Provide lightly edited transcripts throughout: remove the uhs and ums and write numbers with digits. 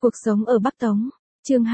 Cuộc sống ở Bắc Tống, chương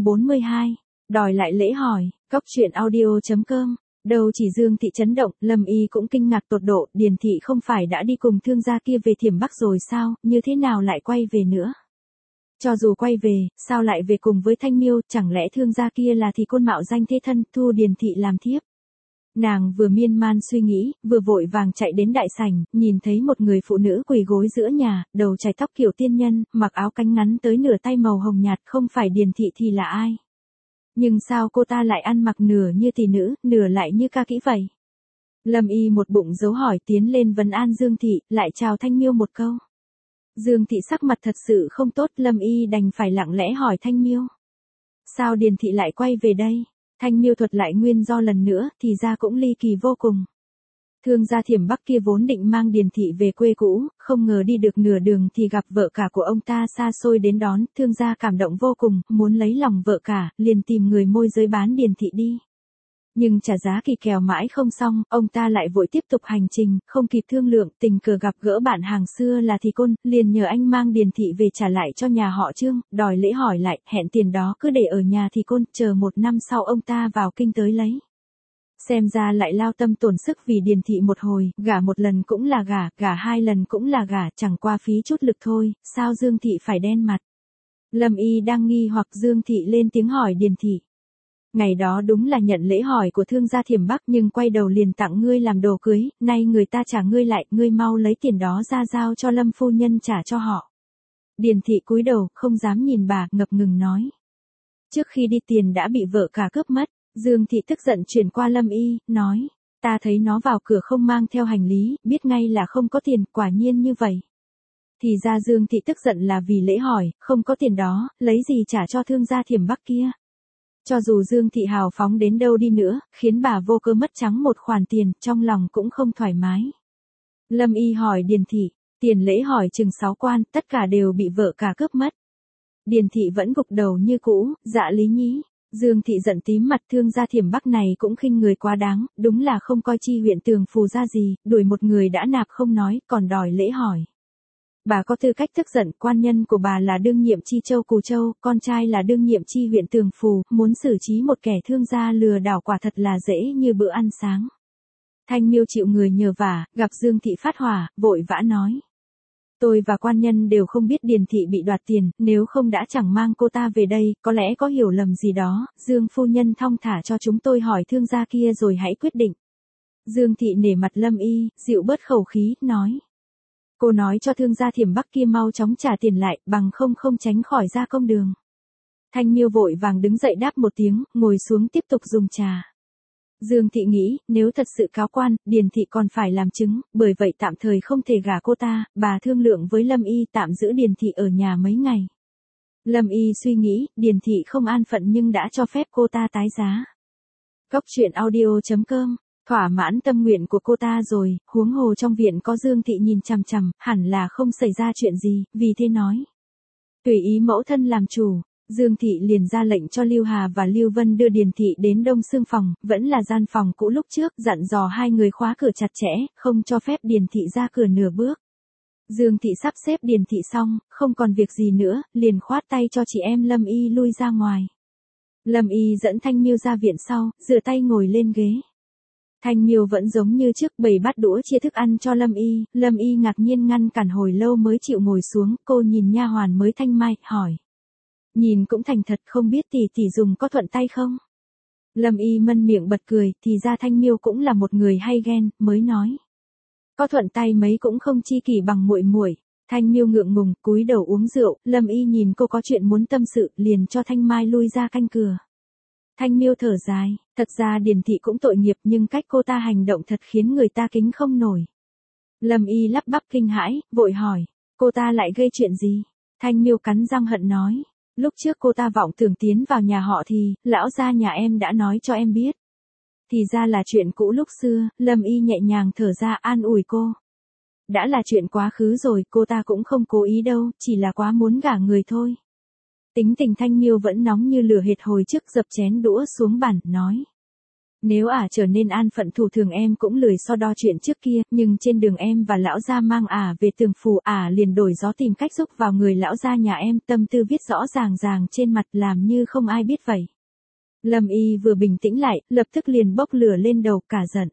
242, đòi lại lễ hỏi, Cóc truyện audio.com. Đầu chỉ Dương Thị chấn động, Lâm Y cũng kinh ngạc tột độ, Điền Thị không phải đã đi cùng thương gia kia về Thiểm Bắc rồi sao, như thế nào lại quay về nữa? Cho dù quay về, sao lại về cùng với Thanh Miêu, chẳng lẽ thương gia kia là thì côn mạo danh thế thân, thu Điền Thị làm thiếp? Nàng vừa miên man suy nghĩ, vừa vội vàng chạy đến đại sảnh, nhìn thấy một người phụ nữ quỳ gối giữa nhà, đầu chải tóc kiểu tiên nhân, mặc áo cánh ngắn tới nửa tay màu hồng nhạt, không phải Điền Thị thì là ai? Nhưng sao cô ta lại ăn mặc nửa như tỷ nữ, nửa lại như ca kỹ vậy? Lâm Y một bụng dấu hỏi tiến lên vấn an Dương Thị, lại chào Thanh Miêu một câu. Dương Thị sắc mặt thật sự không tốt, Lâm Y đành phải lặng lẽ hỏi Thanh Miêu. Sao Điền Thị lại quay về đây? Thanh Miêu thuật lại nguyên do lần nữa, thì ra cũng ly kỳ vô cùng. Thương gia Thiểm Bắc kia vốn định mang Điền Thị về quê cũ, không ngờ đi được nửa đường thì gặp vợ cả của ông ta xa xôi đến đón, thương gia cảm động vô cùng, muốn lấy lòng vợ cả, liền tìm người môi giới bán Điền Thị đi. Nhưng trả giá kỳ kèo mãi không xong, ông ta lại vội tiếp tục hành trình, không kịp thương lượng, tình cờ gặp gỡ bạn hàng xưa là Thì Côn, liền nhờ anh mang Điền Thị về trả lại cho nhà họ Trương, đòi lễ hỏi lại, hẹn tiền đó cứ để ở nhà Thì Côn, chờ 1 năm sau ông ta vào kinh tới lấy. Xem ra lại lao tâm tổn sức vì Điền Thị một hồi, gả một lần cũng là gả 2 lần cũng là gả, chẳng qua phí chút lực thôi, sao Dương Thị phải đen mặt? Lâm Y đang nghi hoặc Dương Thị lên tiếng hỏi Điền Thị. Ngày đó đúng là nhận lễ hỏi của thương gia Thiểm Bắc nhưng quay đầu liền tặng ngươi làm đồ cưới, nay người ta trả ngươi lại, ngươi mau lấy tiền đó ra giao cho Lâm phu nhân trả cho họ. Điền Thị cúi đầu, không dám nhìn bà, ngập ngừng nói. Trước khi đi tiền đã bị vợ cả cướp mất, Dương Thị tức giận chuyển qua Lâm Y, nói, ta thấy nó vào cửa không mang theo hành lý, biết ngay là không có tiền, quả nhiên như vậy. Thì ra Dương Thị tức giận là vì lễ hỏi, không có tiền đó, lấy gì trả cho thương gia Thiểm Bắc kia. Cho dù Dương Thị hào phóng đến đâu đi nữa, khiến bà vô cơ mất trắng một khoản tiền, trong lòng cũng không thoải mái. Lâm Y hỏi Điền Thị, tiền lễ hỏi chừng 6 quan, tất cả đều bị vợ cả cướp mất. Điền Thị vẫn gục đầu như cũ, dạ lý nhí. Dương Thị giận tím mặt, thương gia Thiểm Bắc này cũng khinh người quá đáng, đúng là không coi chi huyện Tường Phù ra gì, đuổi một người đã nạp không nói, còn đòi lễ hỏi. Bà có tư cách tức giận, quan nhân của bà là đương nhiệm chi châu Cù Châu, con trai là đương nhiệm chi huyện Tường Phù, muốn xử trí một kẻ thương gia lừa đảo quả thật là dễ như bữa ăn sáng. Thanh Miêu chịu người nhờ vả, gặp Dương Thị phát hỏa, vội vã nói. Tôi và quan nhân đều không biết Điền Thị bị đoạt tiền, nếu không đã chẳng mang cô ta về đây, có lẽ có hiểu lầm gì đó, Dương phu nhân thong thả cho chúng tôi hỏi thương gia kia rồi hãy quyết định. Dương Thị nể mặt Lâm Y, dịu bớt khẩu khí, nói. Cô nói cho thương gia Thiểm Bắc kia mau chóng trả tiền lại, bằng không tránh khỏi ra công đường. Thanh Miêu vội vàng đứng dậy đáp một tiếng, ngồi xuống tiếp tục dùng trà. Dương Thị nghĩ, nếu thật sự cáo quan, Điền Thị còn phải làm chứng, bởi vậy tạm thời không thể gả cô ta, bà thương lượng với Lâm Y tạm giữ Điền Thị ở nhà mấy ngày. Lâm Y suy nghĩ, Điền Thị không an phận nhưng đã cho phép cô ta tái giá. Cóc truyện audio.com, thỏa mãn tâm nguyện của cô ta rồi, huống hồ trong viện có Dương Thị nhìn chằm chằm, hẳn là không xảy ra chuyện gì, vì thế nói. Tùy ý mẫu thân làm chủ. Dương Thị liền ra lệnh cho Lưu Hà và Lưu Vân đưa Điền Thị đến Đông Xương phòng, vẫn là gian phòng cũ lúc trước, dặn dò 2 người khóa cửa chặt chẽ, không cho phép Điền Thị ra cửa nửa bước. Dương Thị sắp xếp Điền Thị xong, không còn việc gì nữa, liền khoát tay cho chị em Lâm Y lui ra ngoài. Lâm Y dẫn Thanh Miêu ra viện sau, rửa tay ngồi lên ghế. Thanh Miêu vẫn giống như trước, bày bát đũa chia thức ăn cho Lâm Y ngạc nhiên ngăn cản hồi lâu mới chịu ngồi xuống, cô nhìn nha hoàn mới thanh mai, hỏi. Nhìn cũng thành thật, không biết tỷ dùng có thuận tay không? Lâm Y mân miệng bật cười, thì ra Thanh Miêu cũng là một người hay ghen, mới nói. Có thuận tay mấy cũng không chi kỷ bằng muội muội. Thanh Miêu ngượng ngùng, cúi đầu uống rượu, Lâm Y nhìn cô có chuyện muốn tâm sự, liền cho Thanh Mai lui ra canh cửa. Thanh Miêu thở dài, thật ra Điền Thị cũng tội nghiệp nhưng cách cô ta hành động thật khiến người ta kính không nổi. Lâm Y lắp bắp kinh hãi, vội hỏi, cô ta lại gây chuyện gì? Thanh Miêu cắn răng hận nói. Lúc trước cô ta vọng tưởng tiến vào nhà họ thì, lão gia nhà em đã nói cho em biết. Thì ra là chuyện cũ lúc xưa, Lâm Y nhẹ nhàng thở ra an ủi cô. Đã là chuyện quá khứ rồi, cô ta cũng không cố ý đâu, chỉ là quá muốn gả người thôi. Tính tình Thanh Miêu vẫn nóng như lửa hệt hồi trước, dập chén đũa xuống bàn, nói. Nếu trở nên an phận thủ thường em cũng lười so đo chuyện trước kia, nhưng trên đường em và lão gia mang về tường phủ, liền đổi gió tìm cách giúp vào người lão gia nhà em, tâm tư viết rõ ràng ràng trên mặt làm như không ai biết vậy. Lâm Y vừa bình tĩnh lại, lập tức liền bốc lửa lên đầu, cả giận.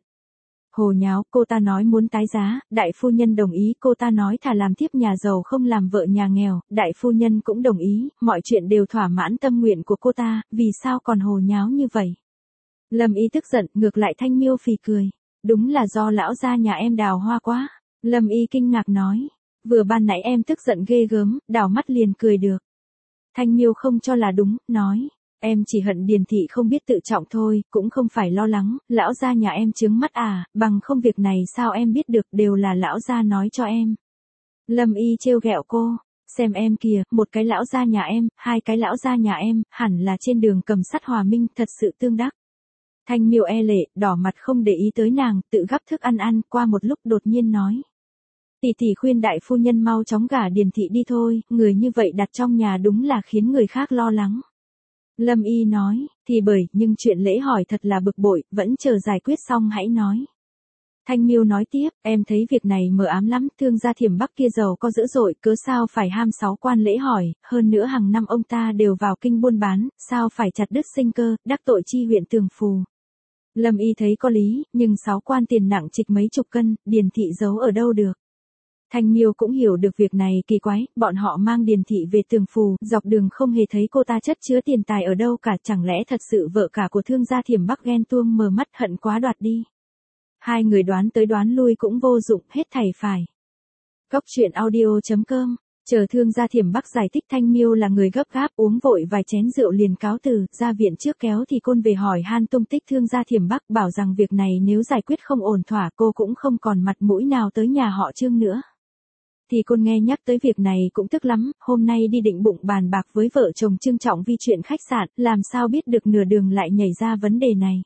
Hồ nháo, cô ta nói muốn tái giá, đại phu nhân đồng ý, cô ta nói thà làm thiếp nhà giàu không làm vợ nhà nghèo, đại phu nhân cũng đồng ý, mọi chuyện đều thỏa mãn tâm nguyện của cô ta, vì sao còn hồ nháo như vậy? Lâm Y tức giận, ngược lại Thanh Miêu phì cười. Đúng là do lão gia nhà em đào hoa quá. Lâm Y kinh ngạc nói. Vừa ban nãy em tức giận ghê gớm, đảo mắt liền cười được. Thanh Miêu không cho là đúng, nói. Em chỉ hận Điền thị không biết tự trọng thôi, cũng không phải lo lắng, lão gia nhà em chướng mắt bằng không việc này sao em biết được, đều là lão gia nói cho em. Lâm Y trêu ghẹo cô. Xem em kìa, một cái lão gia nhà em, hai cái lão gia nhà em, hẳn là trên đường cầm sắt hòa minh, thật sự tương đắc. Thanh Miêu e lệ, đỏ mặt không để ý tới nàng, tự gắp thức ăn, qua một lúc đột nhiên nói. Tỷ tỷ khuyên đại phu nhân mau chóng gả Điền thị đi thôi, người như vậy đặt trong nhà đúng là khiến người khác lo lắng. Lâm Y nói, thì bởi, nhưng chuyện lễ hỏi thật là bực bội, vẫn chờ giải quyết xong hãy nói. Thanh Miêu nói tiếp, em thấy việc này mờ ám lắm, thương gia Thiểm Bắc kia giàu có dữ dội, cớ sao phải ham 6 quan lễ hỏi, hơn nữa hàng năm ông ta đều vào kinh buôn bán, sao phải chặt đứt sinh cơ, đắc tội chi huyện Tường Phù. Lâm Y thấy có lý, nhưng 6 quan tiền nặng trịch mấy chục cân, Điền thị giấu ở đâu được. Thanh Miêu cũng hiểu được việc này kỳ quái, bọn họ mang Điền thị về Tường Phù, dọc đường không hề thấy cô ta chất chứa tiền tài ở đâu cả, chẳng lẽ thật sự vợ cả của thương gia Thiểm Bắc ghen tuông mờ mắt hận quá đoạt đi. Hai người đoán tới đoán lui cũng vô dụng, hết thảy phải. Cốc truyện audio.com, chờ thương gia Thiểm Bắc giải thích Thanh Miêu là người gấp gáp, uống vội vài chén rượu liền cáo từ, ra viện trước kéo thì côn về hỏi han tung tích thương gia Thiểm Bắc, bảo rằng việc này nếu giải quyết không ổn thỏa cô cũng không còn mặt mũi nào tới nhà họ Trương nữa. Thì côn nghe nhắc tới việc này cũng tức lắm, hôm nay đi định bụng bàn bạc với vợ chồng Trương Trọng Vi chuyện khách sạn, làm sao biết được nửa đường lại nhảy ra vấn đề này.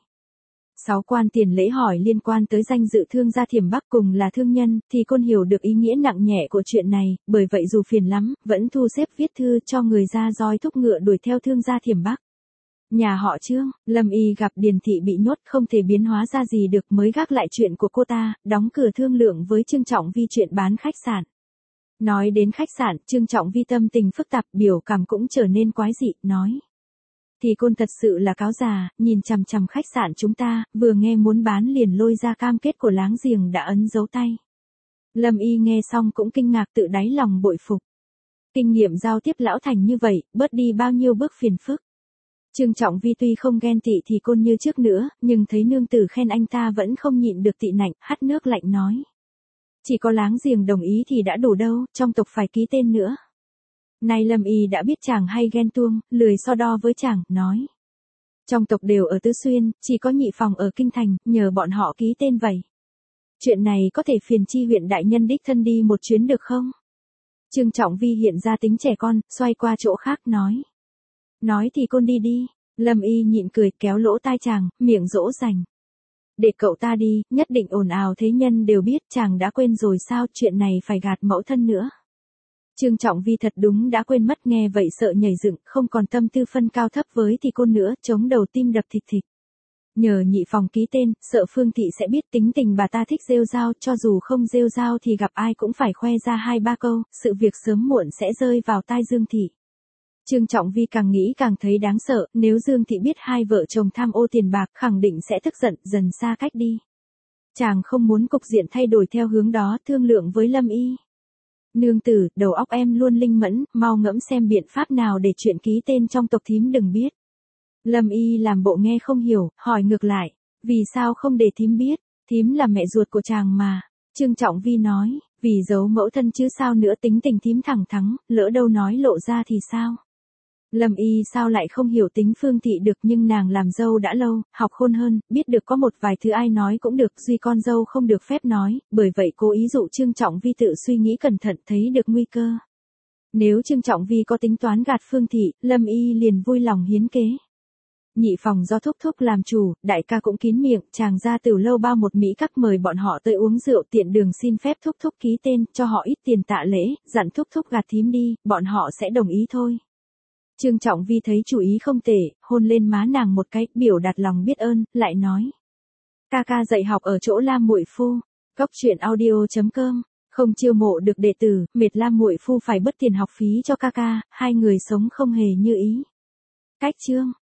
6 quan tiền lễ hỏi liên quan tới danh dự thương gia Thiểm Bắc cùng là thương nhân, thì côn hiểu được ý nghĩa nặng nhẹ của chuyện này, bởi vậy dù phiền lắm, vẫn thu xếp viết thư cho người ra roi thúc ngựa đuổi theo thương gia Thiểm Bắc. Nhà họ Trương, Lâm Y gặp Điền thị bị nhốt không thể biến hóa ra gì được mới gác lại chuyện của cô ta, đóng cửa thương lượng với Trương Trọng Vi chuyện bán khách sạn. Nói đến khách sạn, Trương Trọng Vi tâm tình phức tạp, biểu cảm cũng trở nên quái dị, nói. Thì côn thật sự là cáo già, nhìn chằm chằm khách sạn chúng ta, vừa nghe muốn bán liền lôi ra cam kết của láng giềng đã ấn dấu tay. Lâm Y nghe xong cũng kinh ngạc, tự đáy lòng bội phục. Kinh nghiệm giao tiếp lão thành như vậy, bớt đi bao nhiêu bước phiền phức. Trương Trọng Vi tuy không ghen tị thì côn như trước nữa, nhưng thấy nương tử khen anh ta vẫn không nhịn được tị nạnh, hắt nước lạnh nói. Chỉ có láng giềng đồng ý thì đã đủ đâu, trong tộc phải ký tên nữa. Nay Lâm Y đã biết chàng hay ghen tuông, lười so đo với chàng, nói. Trong tộc đều ở Tứ Xuyên, chỉ có Nhị Phòng ở Kinh Thành, nhờ bọn họ ký tên vậy. Chuyện này có thể phiền chi huyện đại nhân đích thân đi một chuyến được không? Trương Trọng Vi hiện ra tính trẻ con, xoay qua chỗ khác nói. Nói thì côn đi đi, Lâm Y nhịn cười kéo lỗ tai chàng, miệng dỗ dành. Để cậu ta đi, nhất định ồn ào thế nhân đều biết, chàng đã quên rồi sao, chuyện này phải gạt mẫu thân nữa. Trương Trọng Vi thật đúng đã quên mất, nghe vậy sợ nhảy dựng, không còn tâm tư phân cao thấp với thì côn nữa, chống đầu tim đập thịt thịt. Nhờ Nhị Phòng ký tên, sợ Phương Thị sẽ biết tính tình bà ta thích rêu rao, cho dù không rêu rao thì gặp ai cũng phải khoe ra 2-3 câu, sự việc sớm muộn sẽ rơi vào tai Dương Thị. Trương Trọng Vi càng nghĩ càng thấy đáng sợ, nếu Dương Thị biết hai vợ chồng tham ô tiền bạc khẳng định sẽ tức giận, dần xa cách đi. Chàng không muốn cục diện thay đổi theo hướng đó, thương lượng với Lâm Y. Nương tử, đầu óc em luôn linh mẫn, mau ngẫm xem biện pháp nào để chuyện ký tên trong tộc thím đừng biết. Lâm Y làm bộ nghe không hiểu, hỏi ngược lại, vì sao không để thím biết, thím là mẹ ruột của chàng mà. Trương Trọng Vi nói, vì giấu mẫu thân chứ sao nữa, tính tình thím thẳng thắn, lỡ đâu nói lộ ra thì sao. Lâm Y sao lại không hiểu tính Phương Thị được, nhưng nàng làm dâu đã lâu, học khôn hơn, biết được có một vài thứ ai nói cũng được, duy con dâu không được phép nói, bởi vậy cố ý dụ Trương Trọng Vi tự suy nghĩ cẩn thận, thấy được nguy cơ. Nếu Trương Trọng Vi có tính toán gạt Phương Thị, Lâm Y liền vui lòng hiến kế. Nhị Phòng do Thúc Thúc làm chủ, đại ca cũng kín miệng, chàng ra từ lâu bao một Mỹ các mời bọn họ tới uống rượu, tiện đường xin phép Thúc Thúc ký tên, cho họ ít tiền tạ lễ, dặn Thúc Thúc gạt thím đi, bọn họ sẽ đồng ý thôi. Trương Trọng Vi thấy chủ ý không tệ, hôn lên má nàng một cái, biểu đạt lòng biết ơn, lại nói. Ca ca dạy học ở chỗ Lam muội phu. Cốc truyện audio.com. Không chiêu mộ được đệ tử, mệt Lam muội phu phải bớt tiền học phí cho ca ca, hai người sống không hề như ý. Cách chương.